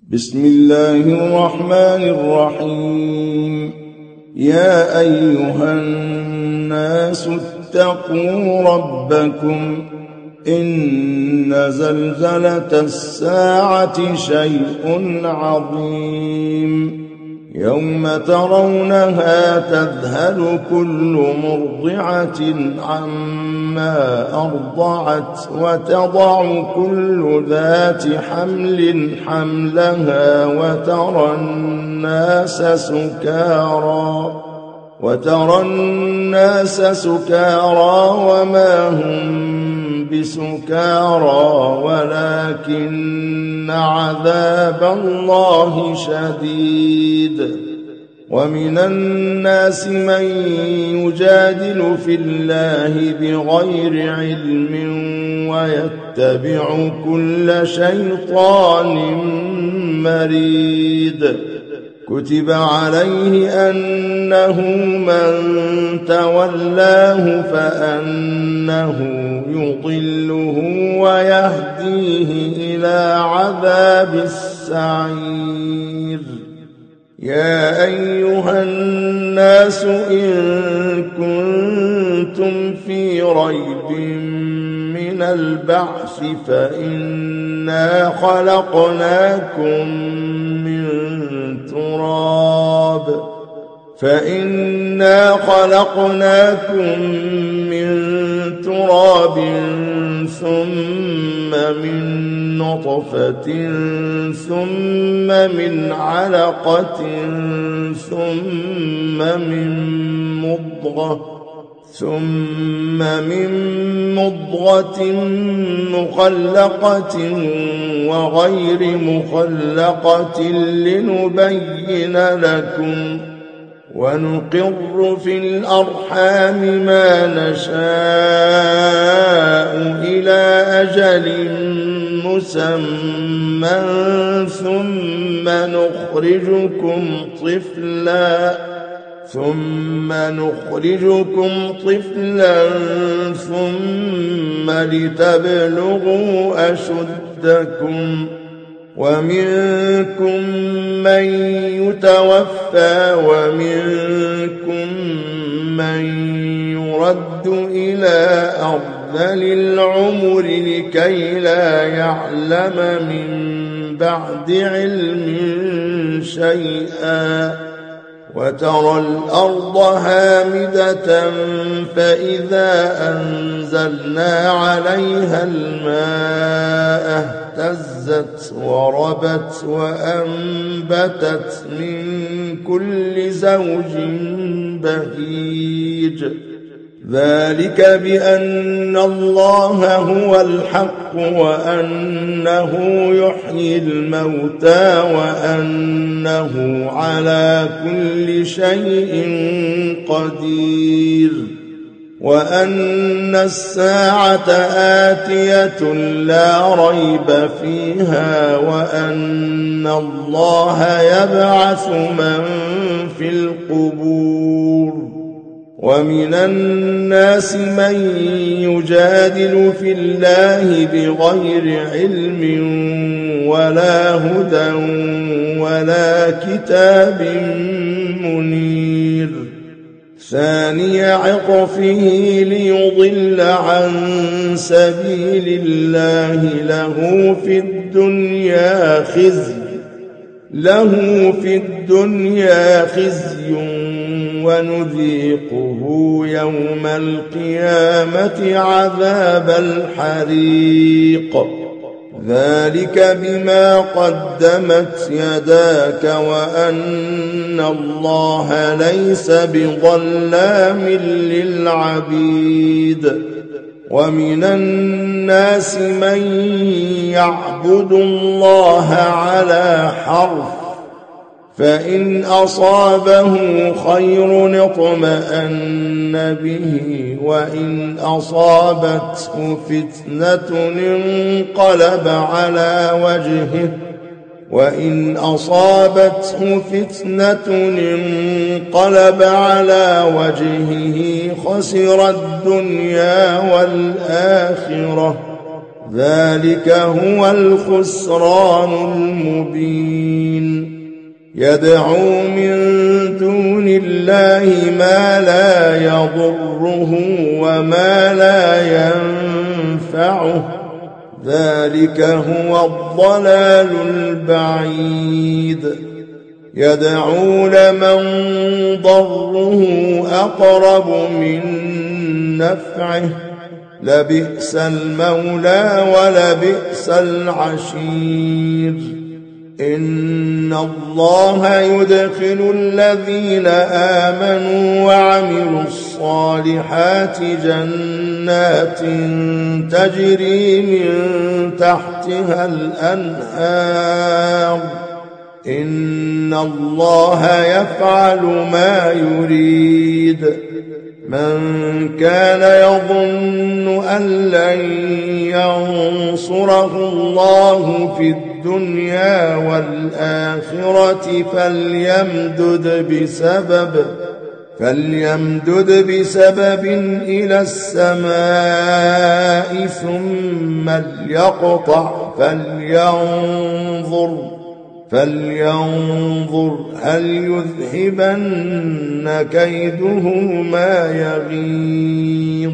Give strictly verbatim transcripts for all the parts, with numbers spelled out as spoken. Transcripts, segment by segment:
بسم الله الرحمن الرحيم. يا أيها الناس اتقوا ربكم إن زلزلة الساعة شيء عظيم يوم ترونها تذهل كل مرضعة عما أرضعت وتضع كل ذات حمل حملها وترى الناس سكارى وترى الناس سكارى وما هم بسكارى ولكن عذاب الله شديد. ومن الناس من يجادل في الله بغير علم ويتبع كل شيطان مريد. كتب عليه أنه من تولاه فأنه يضله ويهديه إلى عذاب السعير. يا أيها الناس إن كنتم في ريب من البعث فإنا خلقناكم من تراب فإنا خلقناكم من تراب ثم من نطفة ثم من علقة ثم من مضغة ثم من مضغة مخلقة وغير مخلقة لنبين لكم ونقر في الأرحام ما نشاء إلى أجل مسمى ثم نخرجكم طفلا ثم نخرجكم طفلا ثم لتبلغوا أشدكم ومنكم من يتوفى ومنكم من يرد إلى أرذل العمر لكي لا يعلم من بعد علم شيئا. وترى الأرض هامدة فإذا أنزلنا عليها الماء اهتزت وربت وأنبتت من كل زوج بهيج. ذلك بأن الله هو الحق وأنه يحيي الموتى وأنه على كل شيء قدير وأن الساعة آتية لا ريب فيها وأن الله يبعث من في القبور. ومن الناس من يجادل في الله بغير علم ولا هدى ولا كتاب منير. ثاني عطفه ليضل عن سبيل الله له في الدنيا خزي له في الدنيا خزي ونذيقه يوم القيامة عذاب الحريق. ذلك بما قدمت يداك وأن الله ليس بظلام للعبيد. ومن الناس من يعبد الله على حرف فإن أصابه خير اطمأن به وإن أصابته فتنة انقلب على وجهه وإن أصابته فتنة انقلب على وجهه خسر الدنيا والآخرة ذلك هو الخسران المبين يدعو من دون الله ما لا يضره وما لا ينفعه ذلك هو الضلال البعيد يدعو لمن ضره أقرب من نفعه لبئس المولى ولبئس العشير إن الله يدخل الذين آمنوا وعملوا الصالحات جنات تجري من تحتها الأنهار إن الله يفعل ما يريد من كان يظن أن لن ينصره الله في الدنيا والآخرة فليمدد بسبب فليمدد بسبب إلى السماء ثم ليقطع فلينظر فلينظر هل يذهبن كيده ما يغيظ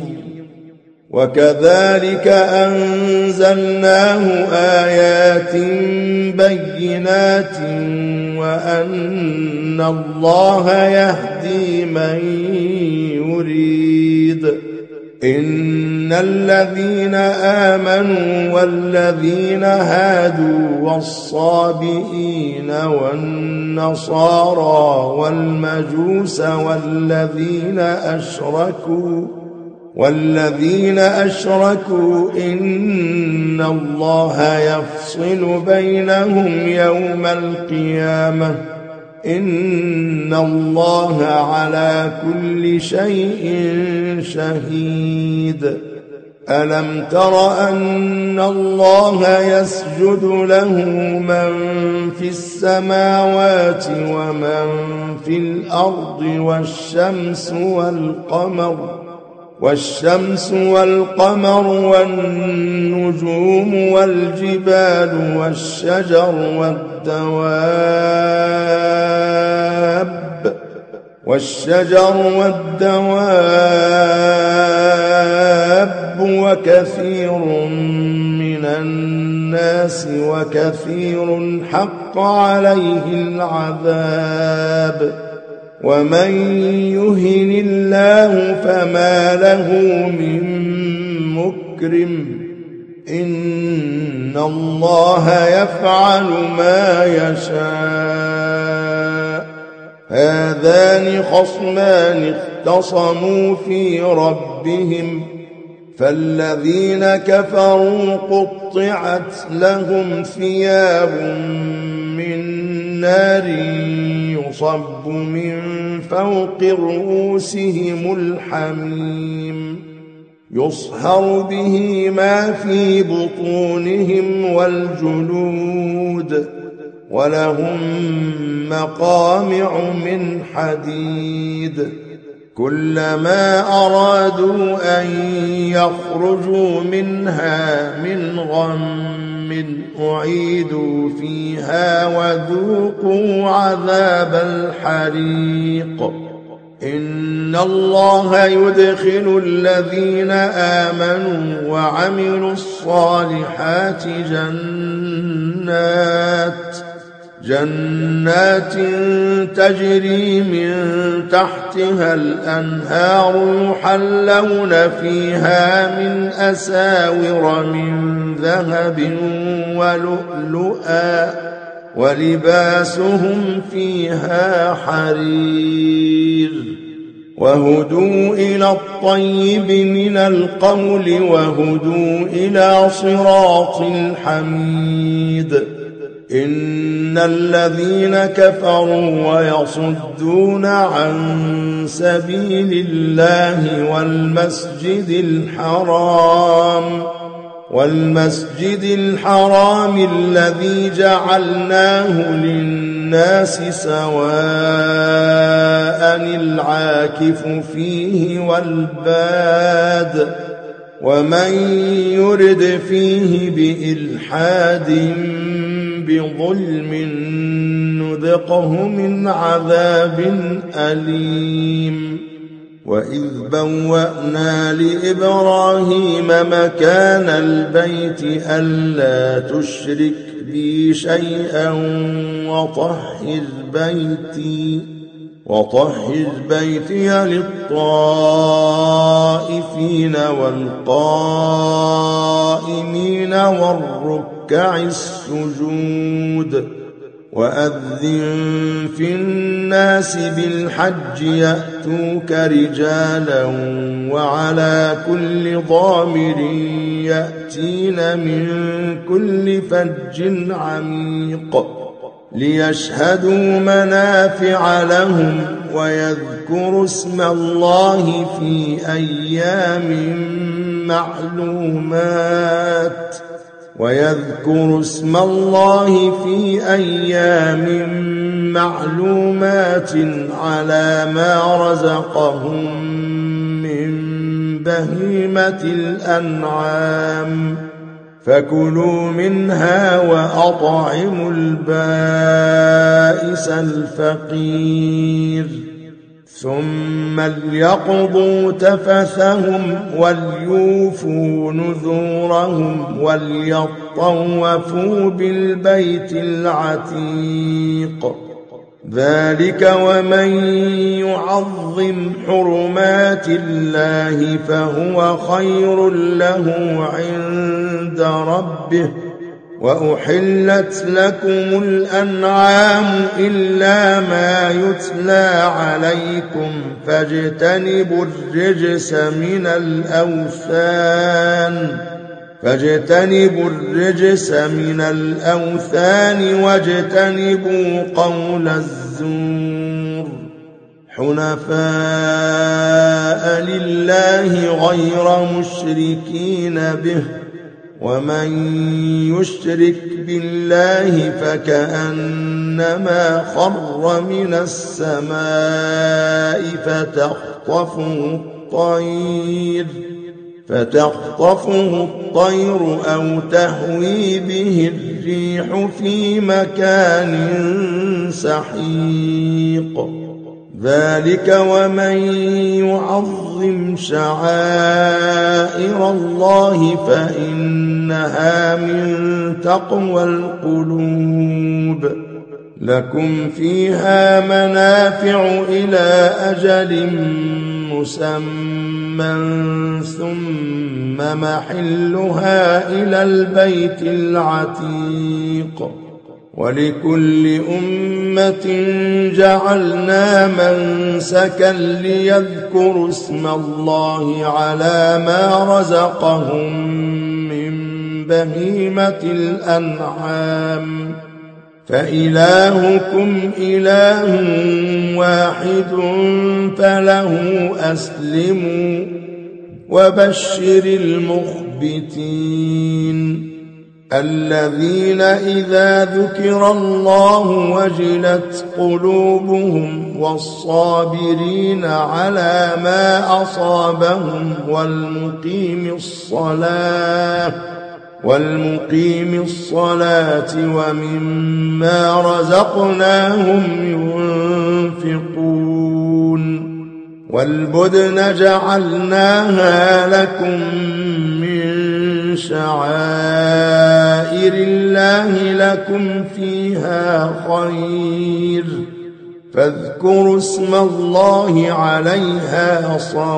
وكذلك أنزلناه آيات بينات وأن الله يهدي من يريد إن الذين آمنوا والذين هادوا والصابئين والنصارى والمجوس والذين أشركوا والذين أشركوا إن الله يفصل بينهم يوم القيامة إن الله على كل شيء شهيد ألم تر أن الله يسجد له من في السماوات ومن في الأرض والشمس والقمر والشمس والقمر والنجوم والجبال والشجر والدواب والشجر والدواب وكثير من الناس وكثير حق عليه العذاب ومن يهن الله فما له من مكرم إن الله يفعل ما يشاء هذان خصمان اختصموا في ربهم فالذين كفروا قطعت لهم ثياب من نار يصب من فوق رؤوسهم الحميم يصهر به ما في بطونهم والجلود ولهم مقامع من حديد كلما أرادوا أن يخرجوا منها من غم أعيدوا فيها وذوقوا عذاب الحريق إن الله يدخل الذين آمنوا وعملوا الصالحات جنات جنات تجري من تحتها الأنهار يحلون فيها من أساور من ذهب ولؤلؤا ولباسهم فيها حرير وهدوا إلى الطيب من القول وهدوا إلى صراط الحميد إن الذين كفروا ويصدون عن سبيل الله والمسجد الحرام والمسجد الحرام الذي جعلناه للناس سواء العاكف فيه والباد ومن يرد فيه بإلحاد بظلم نذقه من عذاب أليم وإذ بوأنا لإبراهيم مكان البيت ألا تشرك بي شيئا وطهر بيتي وطهر بيتي للطائفين والقائمين والركع السجود وأذن في الناس بالحج يأتوك رجالا وعلى كل ضامر يأتين من كل فج عميق ليشهدوا منافع لهم ويذكروا اسم الله في أيام معلومات ويذكروا اسم الله في أيام معلومات على ما رزقهم من بهيمة الأنعام فكلوا منها وأطعموا البائس الفقير ثم ليقضوا تفثهم وليوفوا نذورهم وليطوفوا بالبيت العتيق ذلك ومن يعظم حرمات الله فهو خير له عند ربه وأحلت لكم الأنعام إلا ما يتلى عليكم فاجتنبوا الرجس من الأوثان فاجتنبوا الرجس من الأوثان واجتنبوا قول الزور حنفاء لله غير مشركين به ومن يشرك بالله فكأنما خر من السماء فتخطفه الطير فتخطفه الطير أو تهوي به الريح في مكان سحيق ذلك ومن يعظم شعائر الله فإنها من تقوى القلوب لكم فيها منافع إلى أجل مسمى ثم محلها إلى البيت العتيق ولكل أمة جعلنا منسكا ليذكروا اسم الله على ما رزقهم من بهيمة الأنعام فإلهكم إله واحد فله أسلموا وبشر المخبتين الذين إذا ذكر الله وجلت قلوبهم والصابرين على ما أصابهم والمقيم الصلاة والمقيم الصلاة ومما رزقناهم ينفقون والبدن جعلناها لكم من شعائر الله لكم فيها خير فاذكروا اسم الله عليها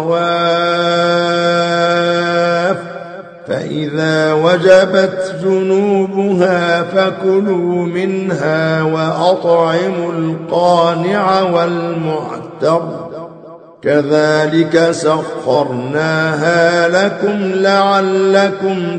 صواف فإذا وجبت جنوبها فكلوا منها وأطعموا القانع والمعتر كذلك سخرناها لكم لعلكم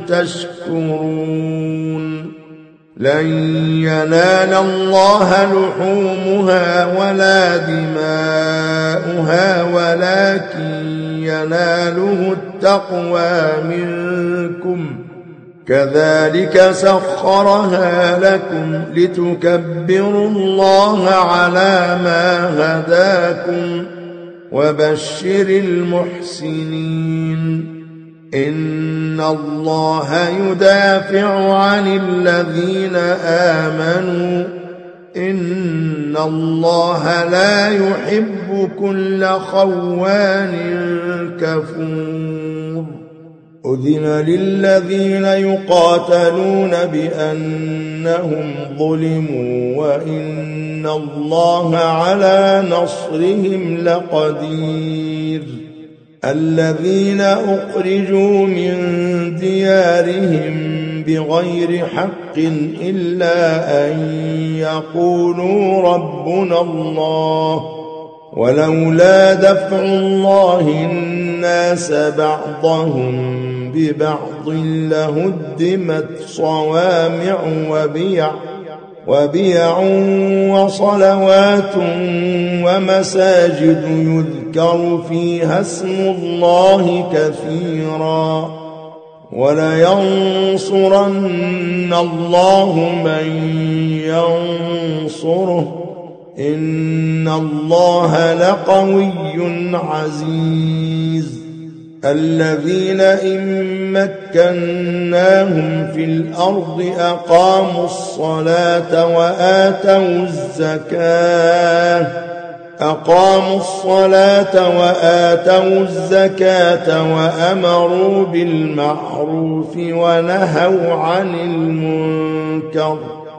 تشكرون لن ينال الله لحومها ولا دماؤها ولكن يناله التقوى منكم كذلك سخرها لكم لتكبروا الله على ما هداكم وبشر المحسنين إن الله يدافع عن الذين آمنوا إن الله لا يحب كل خوان كفور أذن للذين يقاتلون بأنهم ظلموا وإن الله على نصرهم لقدير الذين أخرجوا من ديارهم بغير حق إلا أن يقولوا ربنا الله ولولا دفع الله الناس بعضهم ببعض لهدمت صوامع وبيع وبيع وصلوات ومساجد يذكر فيها اسم الله كثيرا ولينصرن الله من ينصره إن الله لقوي عزيز الذين إن مكناهم في الأرض أقاموا الصلاة وآتوا الزكاة أقاموا الصلاة وآتوا الزكاة وأمروا بالمعروف ونهوا عن المنكر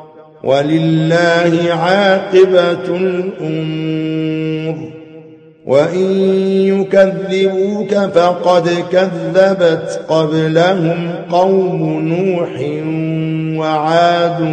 ولله عاقبة الأمور وإن يكذبوك فقد كذبت قبلهم قوم نوح وعاد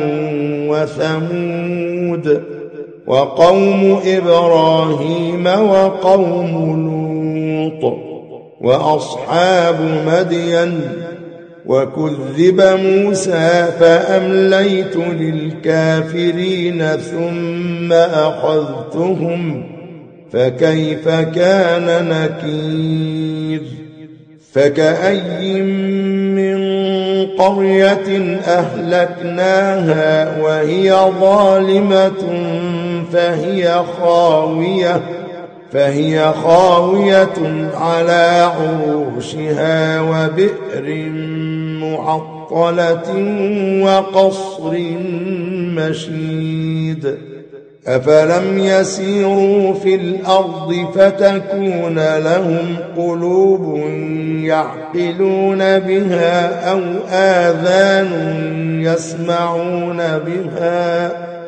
وثمود وقوم إبراهيم وقوم لوط وأصحاب مدين وكذب موسى فأمليت للكافرين ثم أخذتهم فكيف كان نكير فكأي من قرية أهلكناها وهي ظالمة فهي خاوية فهي خاوية على عروشها وبئر معطلة وقصر مشيد أفلم يسيروا في الأرض فتكون لهم قلوب يعقلون بها أو آذان يسمعون بها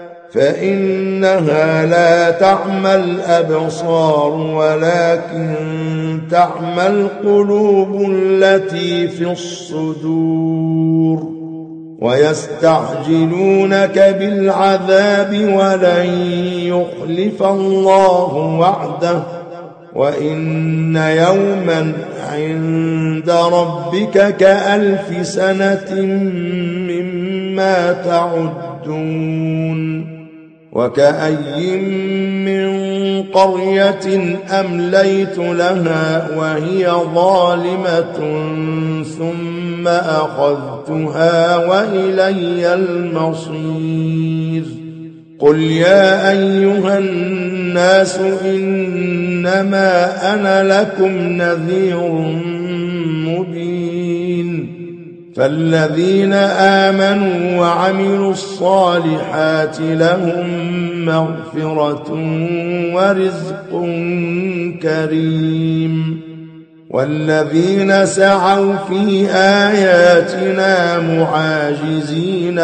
فإنها لا تعمى الأبصار ولكن تعمى القلوب التي في الصدور ويستعجلونك بالعذاب ولن يخلف الله وعده وإن يوما عند ربك كألف سنة مما تعدون وكأي من قرية أمليت لها وهي ظالمة ثم أخذتها وإلي المصير قل يا أيها الناس إنما أنا لكم نذير مبين فالذين آمنوا وعملوا الصالحات لهم مغفرة ورزق كريم والذين سعوا في آياتنا معاجزين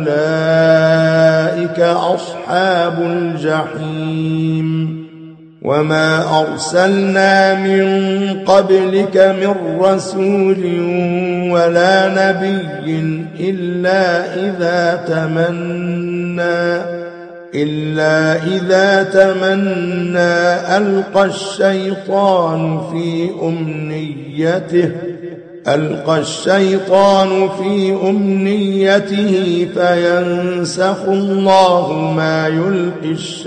أولئك أصحاب الجحيم وما أرسلنا من قبلك من رسول ولا نبي إلا إذا تمنى إلا إذا تمنى ألقى الشيطان في أمنيته ألقى الشيطان في أمنيته فينسخ الله ما يلقي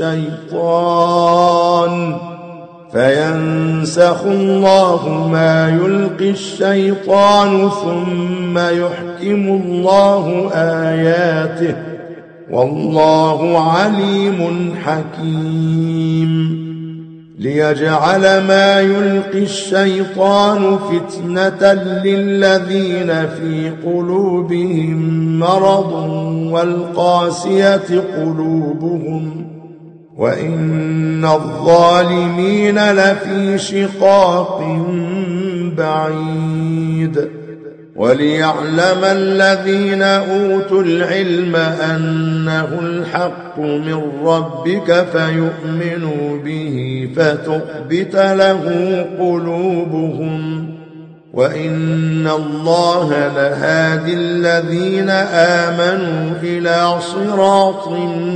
الشيطان فينسخ الله ما يلقي الشيطان ثم يحكم الله آياته والله عليم حكيم ليجعل ما يلقي الشيطان فتنة للذين في قلوبهم مرض والقاسية قلوبهم وإن الظالمين لفي شقاق بعيد. وليعلم الذين أوتوا العلم أنه الحق من ربك فيؤمنوا به فتخبت له قلوبهم وإن الله لهادي الذين آمنوا إلى صراط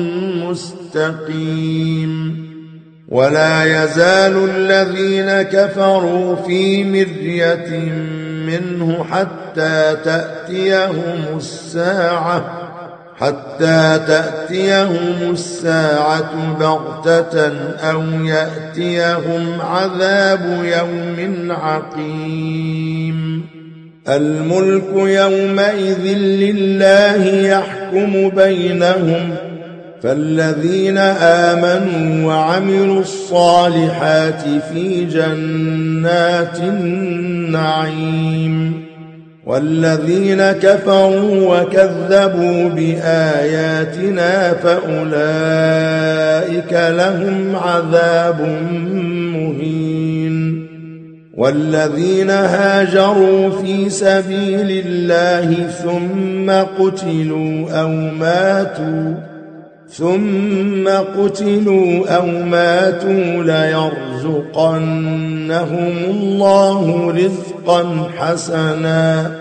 مستقيم. ولا يزال الذين كفروا في مرية منه حتى تأتيهم الساعة حتى تأتيهم الساعة بغتة أو يأتيهم عذاب يوم عقيم. الملك يومئذ لله يحكم بينهم فالذين آمنوا وعملوا الصالحات في جنات النعيم والذين كفروا وكذبوا بآياتنا فأولئك لهم عذاب مهين. والذين هاجروا في سبيل الله ثم قتلوا أو ماتوا ثم قتلوا أو ماتوا ليرزقنهم الله رزقا حسنا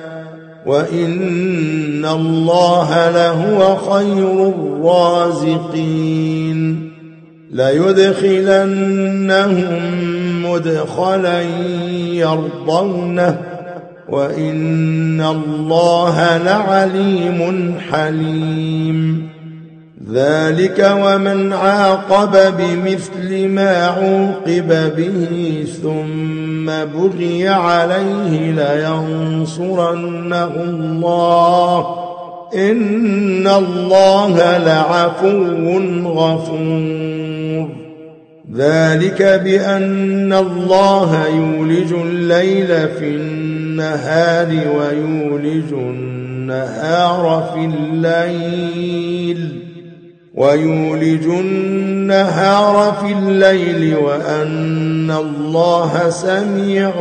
وإن الله لهو خير الرازقين. ليدخلنهم مدخلا يرضونه وإن الله لعليم حليم. ذلك ومن عاقب بمثل ما عوقب به ثم بغي عليه لينصرنه الله إن الله لعفو غفور. ذلك بأن الله يولج الليل في النهار ويولج النهار في الليل ويولج النهار في الليل وأن الله سميع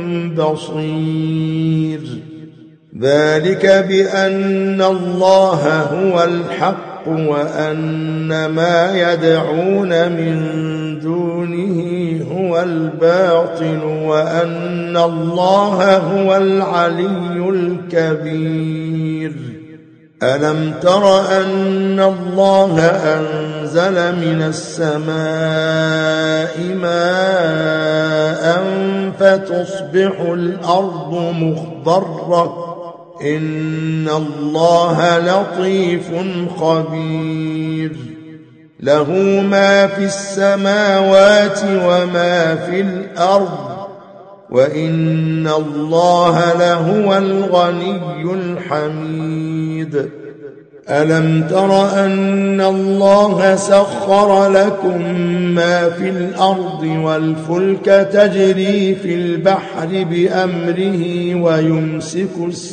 بصير. ذلك بأن الله هو الحق وأن ما يدعون من دونه هو الباطل وأن الله هو العلي الكبير. ألم تر أن الله أنزل من السماء ماء فتصبح الأرض مخضرة إن الله لطيف خبير. له ما في السماوات وما في الأرض وإن الله لهو الغني الحميد. ألم تر أن الله سخر لكم ما في الأرض والفلك تجري في البحر بأمره ويمسك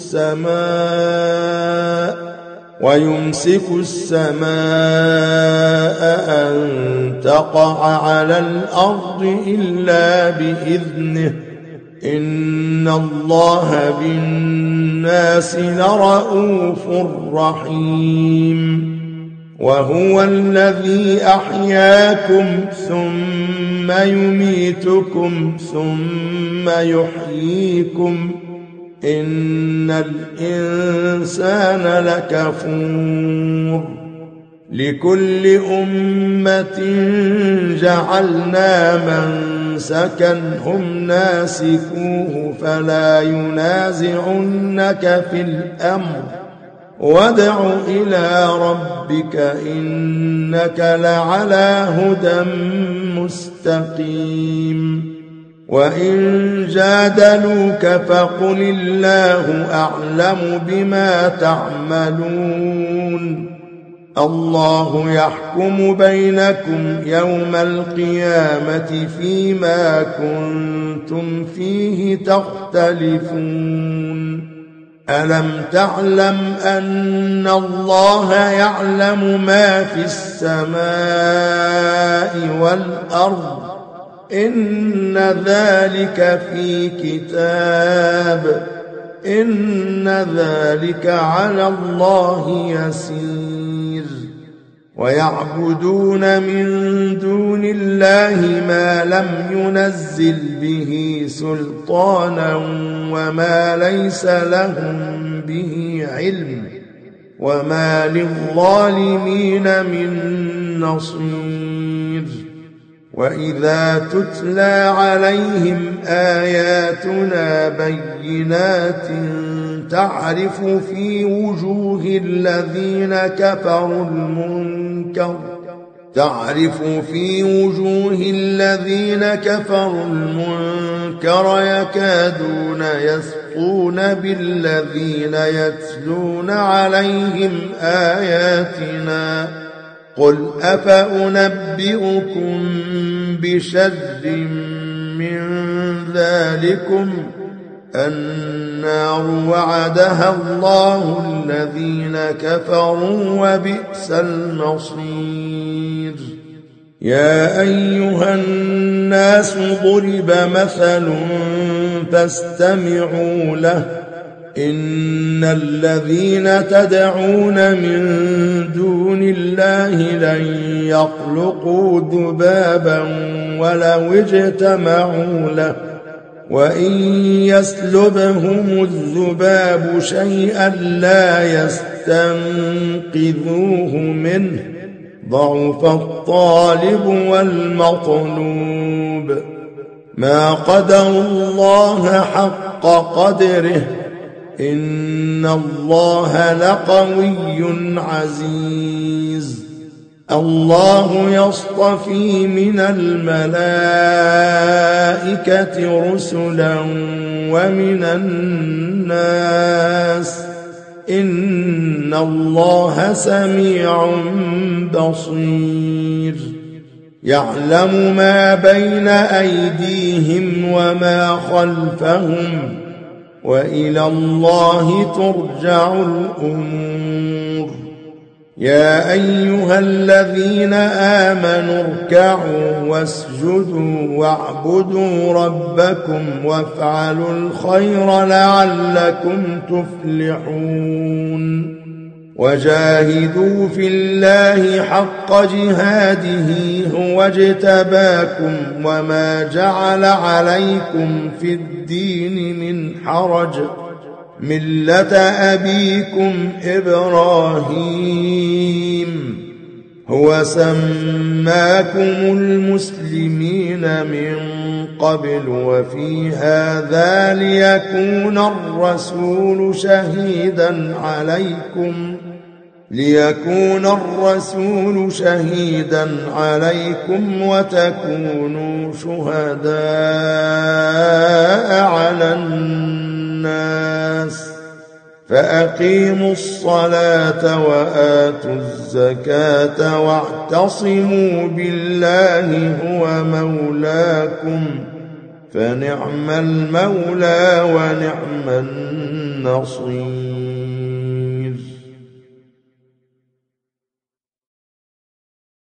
السماء ويمسك السماء أن تقع على الأرض إلا بإذنه إن الله بالناس لرءوف رحيم. وهو الذي أحياكم ثم يميتكم ثم يحييكم إن الإنسان لكفور. لكل أمة جعلنا منسكا هم ناسكوه فلا ينازعنك في الأمر وادع إلى ربك إنك لعلى هدى مستقيم. وإن جادلوك فقل الله أعلم بما تعملون الله يحكم بينكم يوم القيامة فيما كنتم فيه تختلفون ألم تعلم أن الله يعلم ما في السماء والأرض إن ذلك في كتاب إن ذلك على الله يسير ويعبدون من دون الله ما لم ينزل به سلطانا وما ليس لهم به علم وما للظالمين من نصير وإذا تتلى عليهم آياتنا بينات تعرف في وجوه الذين كفروا المنكر تعرف في وجوه الذين كفروا المنكر يكادون يسقون بالذين يتلون عليهم آياتنا قل أفأنبئكم بشر من ذلكم النار وعدها الله الذين كفروا وبئس المصير يا أيها الناس ضرب مثل فاستمعوا له إن الذين تدعون من دون الله لن يخلقوا ذبابا ولو اجتمعوا له وإن يسلبهم الذباب شيئا لا يستنقذوه منه ضعف الطالب والمطلوب ما قدروا الله حق قدره إن الله لقوي عزيز الله يصطفي من الملائكة رسلا ومن الناس إن الله سميع بصير يعلم ما بين أيديهم وما خلفهم وإلى الله ترجع الأمور يا أيها الذين آمنوا اركعوا واسجدوا واعبدوا ربكم وافعلوا الخير لعلكم تفلحون وجاهدوا في الله حق جهاده هو اجتباكم وما جعل عليكم في الدين من حرج ملة أبيكم إبراهيم هو سماكم المسلمين من قبل وفي هذا ليكون الرسول شهيدا عليكم ليكون الرسول شهيدا عليكم وتكونوا شهداء على الناس فأقيموا الصلاة وآتوا الزكاة واعتصموا بالله هو مولاكم فنعم المولى ونعم النصير